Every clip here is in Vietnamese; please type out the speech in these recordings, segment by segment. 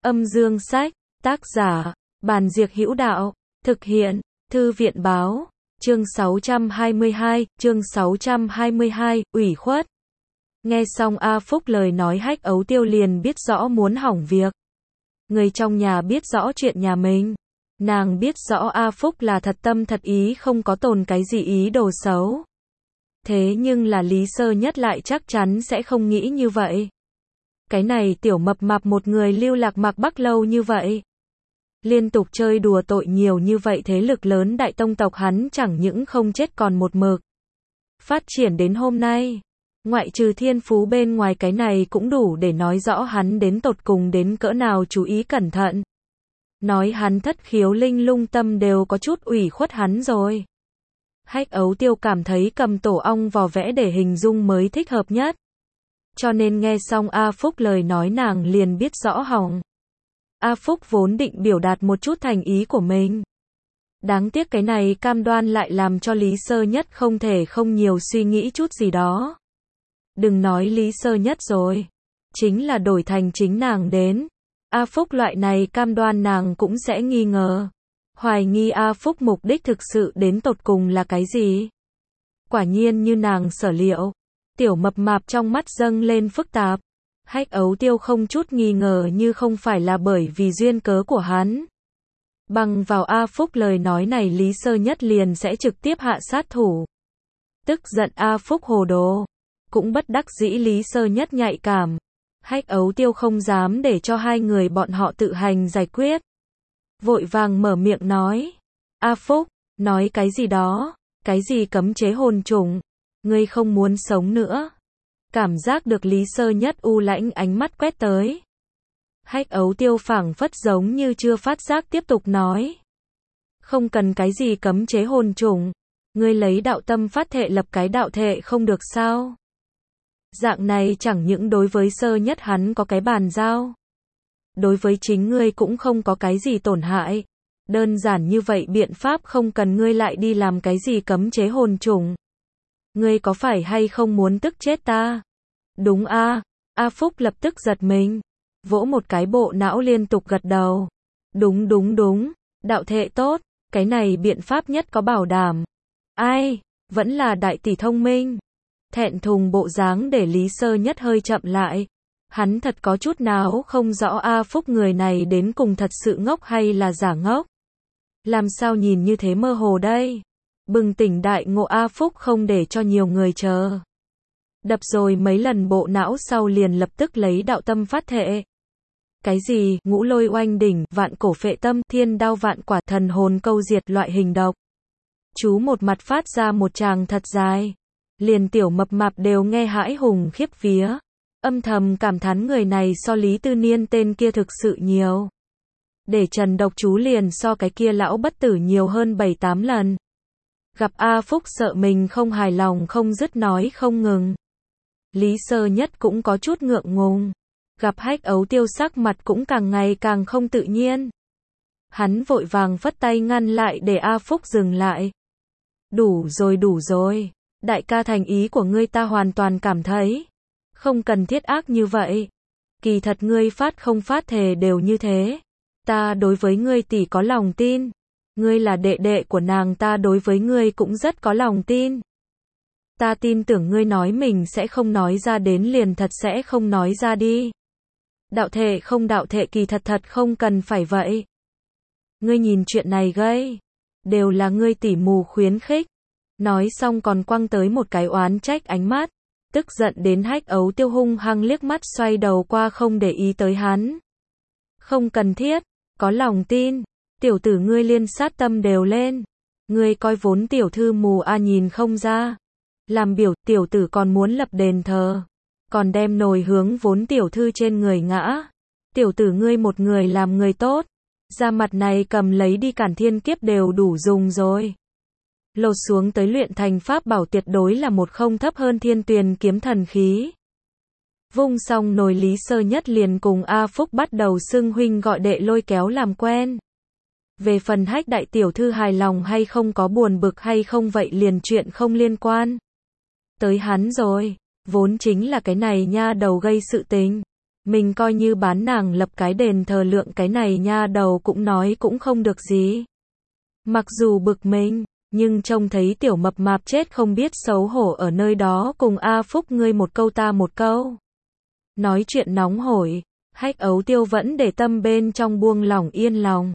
Âm dương sách, tác giả, Bàn Diệc Hữu Đạo, thực hiện, Thư viện báo, chương 622, ủy khuất. Nghe xong A Phúc lời nói Hách Ấu Tiêu liền biết rõ muốn hỏng việc. Người trong nhà biết rõ chuyện nhà mình. Nàng biết rõ A Phúc là thật tâm thật ý không có tồn cái gì ý đồ xấu. Thế nhưng là Lý Sơ Nhất lại chắc chắn sẽ không nghĩ như vậy. Cái này tiểu mập mạp một người lưu lạc Mạc Bắc lâu như vậy. Liên tục chơi đùa tội nhiều như vậy thế lực lớn đại tông tộc hắn chẳng những không chết còn một mực. Phát triển đến hôm nay. Ngoại trừ thiên phú bên ngoài cái này cũng đủ để nói rõ hắn đến tột cùng đến cỡ nào chú ý cẩn thận. Nói hắn thất khiếu linh lung tâm đều có chút ủy khuất hắn rồi. Hách Ấu Tiêu cảm thấy cầm tổ ong vò vẽ để hình dung mới thích hợp nhất. Cho nên nghe xong A Phúc lời nói nàng liền biết rõ hỏng. A Phúc vốn định biểu đạt một chút thành ý của mình. Đáng tiếc cái này cam đoan lại làm cho Lý Sơ Nhất không thể không nhiều suy nghĩ chút gì đó. Đừng nói Lý Sơ Nhất rồi. Chính là đổi thành chính nàng đến. A Phúc loại này cam đoan nàng cũng sẽ nghi ngờ. Hoài nghi A Phúc mục đích thực sự đến tột cùng là cái gì? Quả nhiên như nàng sở liệu. Tiểu mập mạp trong mắt dâng lên phức tạp. Hách Ấu Tiêu không chút nghi ngờ như không phải là bởi vì duyên cớ của hắn. Bằng vào A Phúc lời nói này Lý Sơ Nhất liền sẽ trực tiếp hạ sát thủ. Tức giận A Phúc hồ đồ. Cũng bất đắc dĩ Lý Sơ Nhất nhạy cảm. Hách Ấu Tiêu không dám để cho hai người bọn họ tự hành giải quyết. Vội vàng mở miệng nói. A Phúc, nói cái gì đó, cái gì cấm chế hồn trùng, ngươi không muốn sống nữa. Cảm giác được Lý Sơ Nhất u lãnh ánh mắt quét tới. Hách Ấu Tiêu phảng phất giống như chưa phát giác tiếp tục nói. Không cần cái gì cấm chế hồn trùng, ngươi lấy đạo tâm phát thệ lập cái đạo thệ không được sao? Dạng này chẳng những đối với Sơ Nhất hắn có cái bàn giao. Đối với chính ngươi cũng không có cái gì tổn hại. Đơn giản như vậy biện pháp không cần ngươi lại đi làm cái gì cấm chế hồn trùng. Ngươi có phải hay không muốn tức chết ta? Đúng a. A Phúc lập tức giật mình. Vỗ một cái bộ não liên tục gật đầu. Đúng. Đạo thệ tốt. Cái này biện pháp nhất có bảo đảm. Ai? Vẫn là đại tỷ thông minh. Thẹn thùng bộ dáng để Lý Sơ Nhất hơi chậm lại. Hắn thật có chút nào không rõ A Phúc người này đến cùng thật sự ngốc hay là giả ngốc. Làm sao nhìn như thế mơ hồ đây? Bừng tỉnh đại ngộ A Phúc không để cho nhiều người chờ. Đập rồi mấy lần bộ não sau liền lập tức lấy đạo tâm phát thệ. Cái gì, ngũ lôi oanh đỉnh, vạn cổ phệ tâm, thiên đao vạn quả, thần hồn câu diệt loại hình độc. Chú một mặt phát ra một tràng thật dài. Liền tiểu mập mạp đều nghe hãi hùng khiếp vía. Âm thầm cảm thán người này so Lý Tư Niên tên kia thực sự nhiều. Để trần độc chú liền so cái kia lão bất tử nhiều hơn 7-8 lần. Gặp A Phúc sợ mình không hài lòng không dứt nói không ngừng. Lý Sơ Nhất cũng có chút ngượng ngùng. Gặp Hách Ấu Tiêu sắc mặt cũng càng ngày càng không tự nhiên. Hắn vội vàng phất tay ngăn lại để A Phúc dừng lại. Đủ rồi. Đại ca thành ý của ngươi ta hoàn toàn cảm thấy. Không cần thiết ác như vậy. Kỳ thật ngươi phát không phát thề đều như thế. Ta đối với ngươi tỷ có lòng tin. Ngươi là đệ đệ của nàng ta đối với ngươi cũng rất có lòng tin. Ta tin tưởng ngươi nói mình sẽ không nói ra đến liền thật sẽ không nói ra đi. Đạo thệ không đạo thệ kỳ thật không cần phải vậy. Ngươi nhìn chuyện này gây. Đều là ngươi tỉ mù khuyến khích. Nói xong còn quăng tới một cái oán trách ánh mắt. Tức giận đến Hách Ấu Tiêu hung hăng liếc mắt xoay đầu qua không để ý tới hắn. Không cần thiết, có lòng tin. Tiểu tử ngươi liên sát tâm đều lên. Ngươi coi vốn tiểu thư mù nhìn không ra. Làm biểu tiểu tử còn muốn lập đền thờ. Còn đem nồi hướng vốn tiểu thư trên người ngã. Tiểu tử ngươi một người làm người tốt. Da mặt này cầm lấy đi cản thiên kiếp đều đủ dùng rồi. Lột xuống tới luyện thành pháp bảo tuyệt đối là một không thấp hơn thiên tuyền kiếm thần khí. Vung xong nồi Lý Sơ Nhất liền cùng A Phúc bắt đầu xưng huynh gọi đệ lôi kéo làm quen. Về phần Hách đại tiểu thư hài lòng hay không có buồn bực hay không vậy liền chuyện không liên quan. Tới hắn rồi, vốn chính là cái này nha đầu gây sự tình. Mình coi như bán nàng lập cái đền thờ lượng cái này nha đầu cũng nói cũng không được gì. Mặc dù bực mình, nhưng trông thấy tiểu mập mạp chết không biết xấu hổ ở nơi đó cùng A Phúc ngươi một câu ta một câu. Nói chuyện nóng hổi, Hách Ấu Tiêu vẫn để tâm bên trong buông lỏng yên lòng.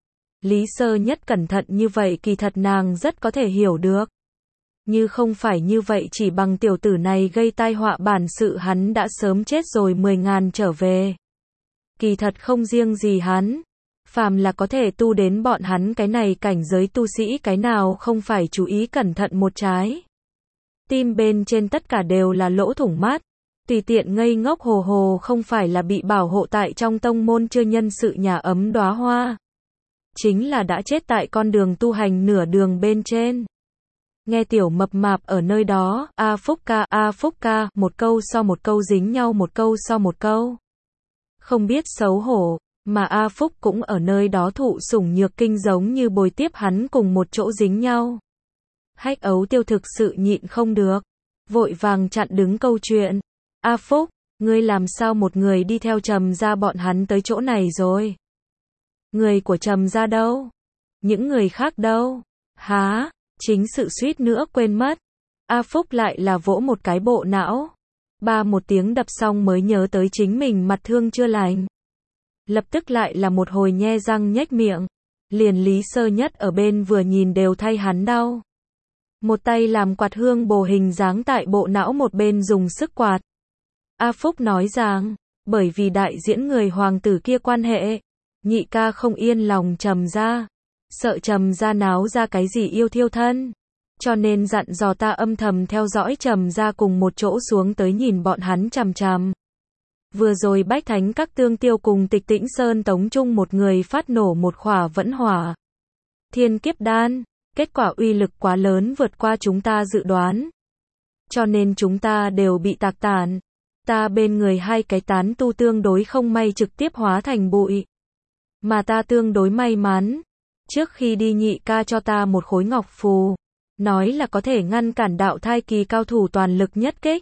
Lý Sơ Nhất cẩn thận như vậy kỳ thật nàng rất có thể hiểu được. Như không phải như vậy chỉ bằng tiểu tử này gây tai họa bản sự hắn đã sớm chết rồi 10.000 trở về. Kỳ thật không riêng gì hắn. Phàm là có thể tu đến bọn hắn cái này cảnh giới tu sĩ cái nào không phải chú ý cẩn thận một trái. Tim bên trên tất cả đều là lỗ thủng mắt. Tùy tiện ngây ngốc hồ hồ không phải là bị bảo hộ tại trong tông môn chưa nhân sự nhà ấm đóa hoa. Chính là đã chết tại con đường tu hành nửa đường bên trên. Nghe tiểu mập mạp ở nơi đó, A Phúc ca, một câu sau một câu dính nhau một câu sau một câu. Không biết xấu hổ, mà A Phúc cũng ở nơi đó thụ sủng nhược kinh giống như bồi tiếp hắn cùng một chỗ dính nhau. Hách Ấu Tiêu thực sự nhịn không được, vội vàng chặn đứng câu chuyện. A Phúc, ngươi làm sao một người đi theo Trầm gia bọn hắn tới chỗ này rồi? Người của Trầm gia đâu? Những người khác đâu? Há, chính sự suýt nữa quên mất. A Phúc lại là vỗ một cái bộ não. Ba một tiếng đập xong mới nhớ tới chính mình mặt thương chưa lành. Lập tức lại là một hồi nhe răng nhếch miệng. Liền Lý Sơ Nhất ở bên vừa nhìn đều thay hắn đau. Một tay làm quạt hương bồ hình dáng tại bộ não một bên dùng sức quạt. A Phúc nói rằng, bởi vì đại diễn người hoàng tử kia quan hệ, nhị ca không yên lòng Trầm gia, sợ Trầm gia náo ra cái gì yêu thiêu thân, cho nên dặn dò ta âm thầm theo dõi Trầm gia cùng một chỗ xuống tới nhìn bọn hắn chằm chằm. Vừa rồi Bách Thánh Các Tương Tiêu cùng Tịch Tĩnh Sơn tống chung một người phát nổ một khỏa vẫn hỏa thiên kiếp đan, kết quả uy lực quá lớn vượt qua chúng ta dự đoán, cho nên chúng ta đều bị tạc tàn. Ta bên người hai cái tán tu tương đối không may trực tiếp hóa thành bụi. Mà ta tương đối may mắn. Trước khi đi nhị ca cho ta một khối ngọc phù. Nói là có thể ngăn cản đạo thai kỳ cao thủ toàn lực nhất kích.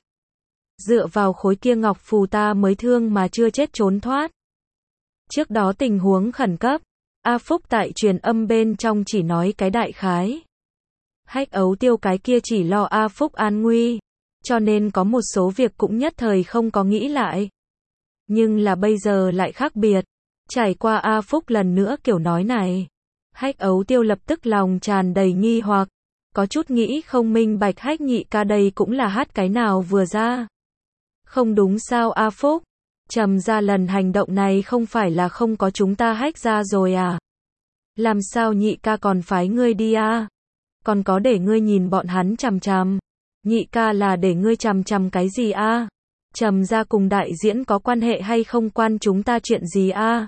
Dựa vào khối kia ngọc phù ta mới thương mà chưa chết trốn thoát. Trước đó tình huống khẩn cấp. A Phúc tại truyền âm bên trong chỉ nói cái đại khái. Hách Ấu Tiêu cái kia chỉ lo A Phúc an nguy. Cho nên có một số việc cũng nhất thời không có nghĩ lại. Nhưng là bây giờ lại khác biệt. Trải qua A Phúc lần nữa kiểu nói này. Hách Ấu Tiêu lập tức lòng tràn đầy nghi hoặc. Có chút nghĩ không minh bạch Hách nhị ca đây cũng là hát cái nào vừa ra. Không đúng sao A Phúc? Trầm gia lần hành động này không phải là không có chúng ta Hách ra rồi à? Làm sao nhị ca còn phái ngươi đi à? Còn có để ngươi nhìn bọn hắn chằm chằm. Nhị ca là để ngươi chằm chằm cái gì a? Trầm gia cùng đại diễn có quan hệ hay không quan chúng ta chuyện gì a?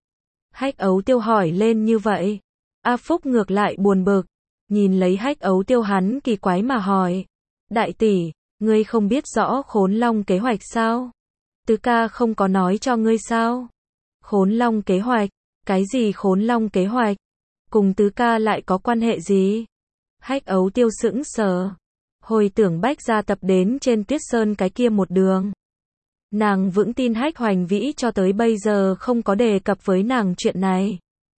Hách Ấu Tiêu hỏi lên như vậy. A Phúc ngược lại buồn bực. Nhìn lấy Hách Ấu Tiêu hắn kỳ quái mà hỏi. Đại tỷ, ngươi không biết rõ Khốn Long kế hoạch sao? Tứ ca không có nói cho ngươi sao? Khốn Long kế hoạch? Cái gì Khốn Long kế hoạch? Cùng tứ ca lại có quan hệ gì? Hách Ấu Tiêu sững sờ. Hồi tưởng Bách gia tập đến trên Tuyết Sơn cái kia một đường. Nàng vững tin Hách Hoành Vĩ cho tới bây giờ không có đề cập với nàng chuyện này.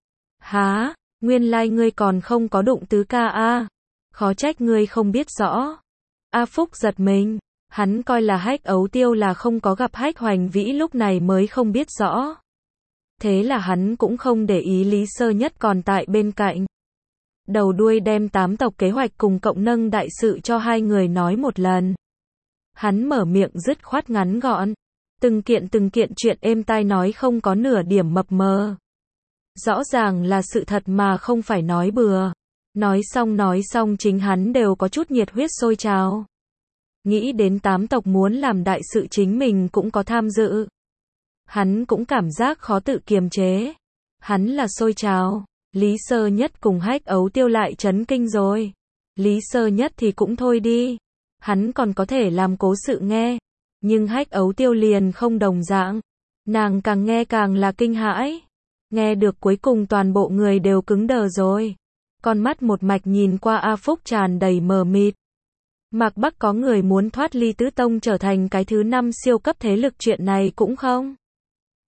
Há, nguyên lai ngươi còn không có đụng tứ ca a? Khó trách ngươi không biết rõ. A Phúc giật mình, hắn coi là Hách Ấu Tiêu là không có gặp Hách Hoành Vĩ lúc này mới không biết rõ. Thế là hắn cũng không để ý Lý Sơ Nhất còn tại bên cạnh. Đầu đuôi đem 8 tộc kế hoạch cùng cộng nâng đại sự cho hai người nói một lần. Hắn mở miệng dứt khoát ngắn gọn. Từng kiện chuyện êm tai nói không có nửa điểm mập mờ. Rõ ràng là sự thật mà không phải nói bừa. Nói xong chính hắn đều có chút nhiệt huyết sôi trào. Nghĩ đến 8 tộc muốn làm đại sự chính mình cũng có tham dự. Hắn cũng cảm giác khó tự kiềm chế. Hắn là sôi trào. Lý Sơ Nhất cùng Hách Ấu Tiêu lại chấn kinh rồi. Lý Sơ Nhất thì cũng thôi đi. Hắn còn có thể làm cố sự nghe. Nhưng Hách Ấu Tiêu liền không đồng dạng. Nàng càng nghe càng là kinh hãi. Nghe được cuối cùng toàn bộ người đều cứng đờ rồi. Con mắt một mạch nhìn qua A Phúc tràn đầy mờ mịt. Mạc Bắc có người muốn thoát ly tứ tông trở thành cái thứ 5 siêu cấp thế lực chuyện này cũng không?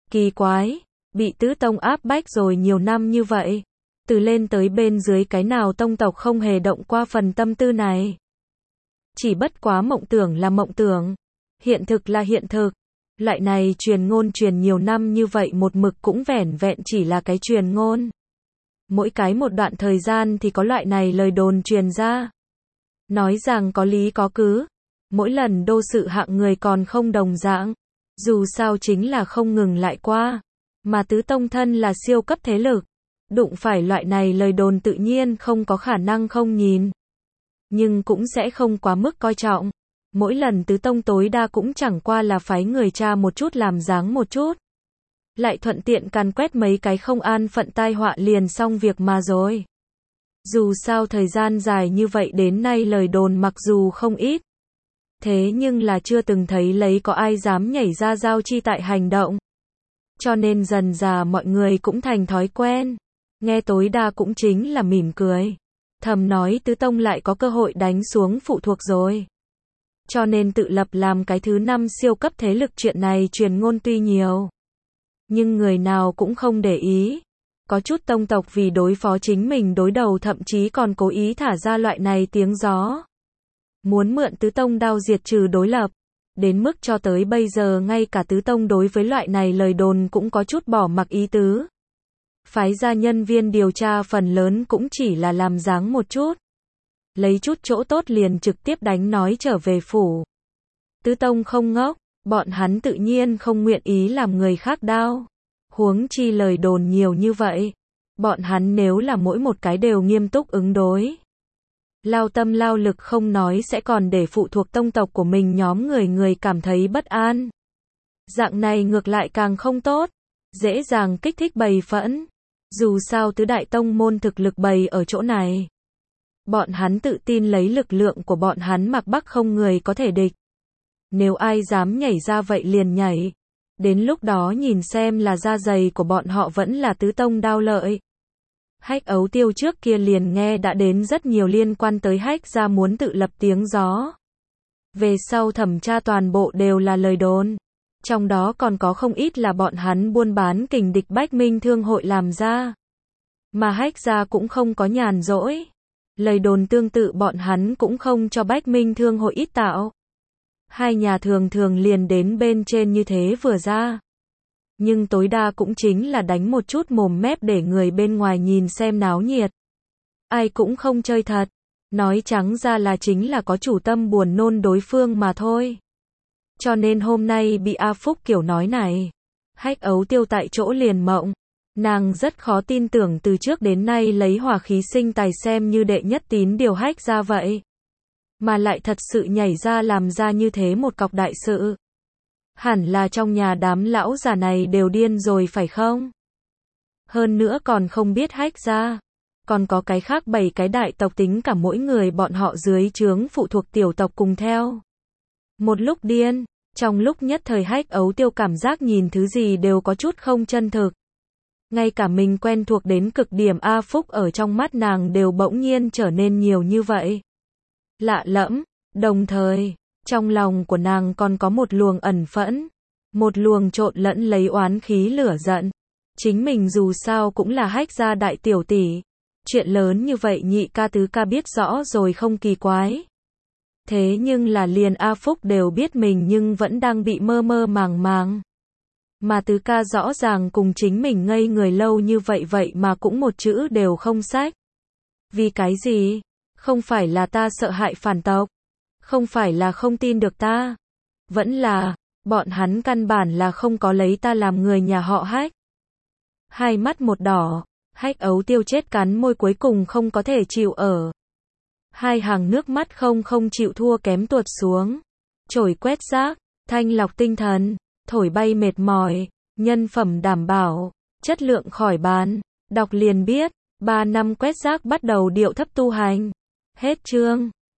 Kỳ quái, bị tứ tông áp bách rồi nhiều năm như vậy. Từ lên tới bên dưới cái nào tông tộc không hề động qua phần tâm tư này. Chỉ bất quá mộng tưởng là mộng tưởng. Hiện thực là hiện thực. Loại này truyền ngôn truyền nhiều năm như vậy một mực cũng vẻn vẹn chỉ là cái truyền ngôn. Mỗi cái một đoạn thời gian thì có loại này lời đồn truyền ra. Nói rằng có lý có cứ. Mỗi lần đô sự hạng người còn không đồng dạng. Dù sao chính là không ngừng lại qua. Mà tứ tông thân là siêu cấp thế lực. Đụng phải loại này lời đồn tự nhiên không có khả năng không nhìn. Nhưng cũng sẽ không quá mức coi trọng. Mỗi lần tứ tông tối đa cũng chẳng qua là phái người tra một chút làm dáng một chút. Lại thuận tiện càn quét mấy cái không an phận tai họa liền xong việc mà rồi. Dù sao thời gian dài như vậy đến nay lời đồn mặc dù không ít. Thế nhưng là chưa từng thấy lấy có ai dám nhảy ra giao chi tại hành động. Cho nên dần dà mọi người cũng thành thói quen. Nghe tối đa cũng chính là mỉm cười. Thầm nói tứ tông lại có cơ hội đánh xuống phụ thuộc rồi. Cho nên tự lập làm cái thứ 5 siêu cấp thế lực chuyện này truyền ngôn tuy nhiều. Nhưng người nào cũng không để ý. Có chút tông tộc vì đối phó chính mình đối đầu thậm chí còn cố ý thả ra loại này tiếng gió. Muốn mượn tứ tông đao diệt trừ đối lập. Đến mức cho tới bây giờ ngay cả tứ tông đối với loại này lời đồn cũng có chút bỏ mặc ý tứ. Phái ra nhân viên điều tra phần lớn cũng chỉ là làm dáng một chút. Lấy chút chỗ tốt liền trực tiếp đánh nói trở về phủ. Tứ tông không ngốc, bọn hắn tự nhiên không nguyện ý làm người khác đau. Huống chi lời đồn nhiều như vậy. Bọn hắn nếu là mỗi một cái đều nghiêm túc ứng đối. Lao tâm lao lực không nói sẽ còn để phụ thuộc tông tộc của mình nhóm người cảm thấy bất an. Dạng này ngược lại càng không tốt. Dễ dàng kích thích bầy phẫn. Dù sao tứ đại tông môn thực lực bầy ở chỗ này. Bọn hắn tự tin lấy lực lượng của bọn hắn Mạc Bắc không người có thể địch. Nếu ai dám nhảy ra vậy liền nhảy. Đến lúc đó nhìn xem là da dày của bọn họ vẫn là tứ tông đao lợi. Hách Ấu Tiêu trước kia liền nghe đã đến rất nhiều liên quan tới Hách gia muốn tự lập tiếng gió. Về sau thẩm tra toàn bộ đều là lời đồn. Trong đó còn có không ít là bọn hắn buôn bán kình địch Bách Minh Thương hội làm ra. Mà Hách gia cũng không có nhàn rỗi. Lời đồn tương tự bọn hắn cũng không cho Bách Minh Thương hội ít tạo. Hai nhà thường thường liền đến bên trên như thế vừa ra. Nhưng tối đa cũng chính là đánh một chút mồm mép để người bên ngoài nhìn xem náo nhiệt. Ai cũng không chơi thật. Nói trắng ra là chính là có chủ tâm buồn nôn đối phương mà thôi. Cho nên hôm nay bị A Phúc kiểu nói này. Hách Ấu Tiêu tại chỗ liền mộng. Nàng rất khó tin tưởng từ trước đến nay lấy hỏa khí sinh tài xem như đệ nhất tín điều Hách ra vậy. Mà lại thật sự nhảy ra làm ra như thế một cọc đại sự. Hẳn là trong nhà đám lão già này đều điên rồi phải không? Hơn nữa còn không biết Hách ra. Còn có cái khác 7 cái đại tộc tính cả mỗi người bọn họ dưới trướng phụ thuộc tiểu tộc cùng theo. Một lúc điên, trong lúc nhất thời Hách Ấu Tiêu cảm giác nhìn thứ gì đều có chút không chân thực. Ngay cả mình quen thuộc đến cực điểm A Phúc ở trong mắt nàng đều bỗng nhiên trở nên nhiều như vậy. Lạ lẫm, đồng thời, trong lòng của nàng còn có một luồng ẩn phẫn, một luồng trộn lẫn lấy oán khí lửa giận. Chính mình dù sao cũng là Hách gia đại tiểu tỷ. Chuyện lớn như vậy nhị ca tứ ca biết rõ rồi không kỳ quái. Thế nhưng là liền A Phúc đều biết mình nhưng vẫn đang bị mơ mơ màng màng. Mà tứ ca rõ ràng cùng chính mình ngây người lâu như vậy mà cũng một chữ đều không xách. Vì cái gì? Không phải là ta sợ hại phản tộc. Không phải là không tin được ta. Vẫn là, bọn hắn căn bản là không có lấy ta làm người nhà họ Hách. Hai mắt một đỏ, Hách Ấu Tiêu chết cắn môi cuối cùng không có thể chịu ở. Hai hàng nước mắt không chịu thua kém tuột xuống. Chổi quét rác, thanh lọc tinh thần, thổi bay mệt mỏi, nhân phẩm đảm bảo, chất lượng khỏi bàn. Đọc liền biết, 3 năm quét rác bắt đầu điệu thấp tu hành. Hết chương.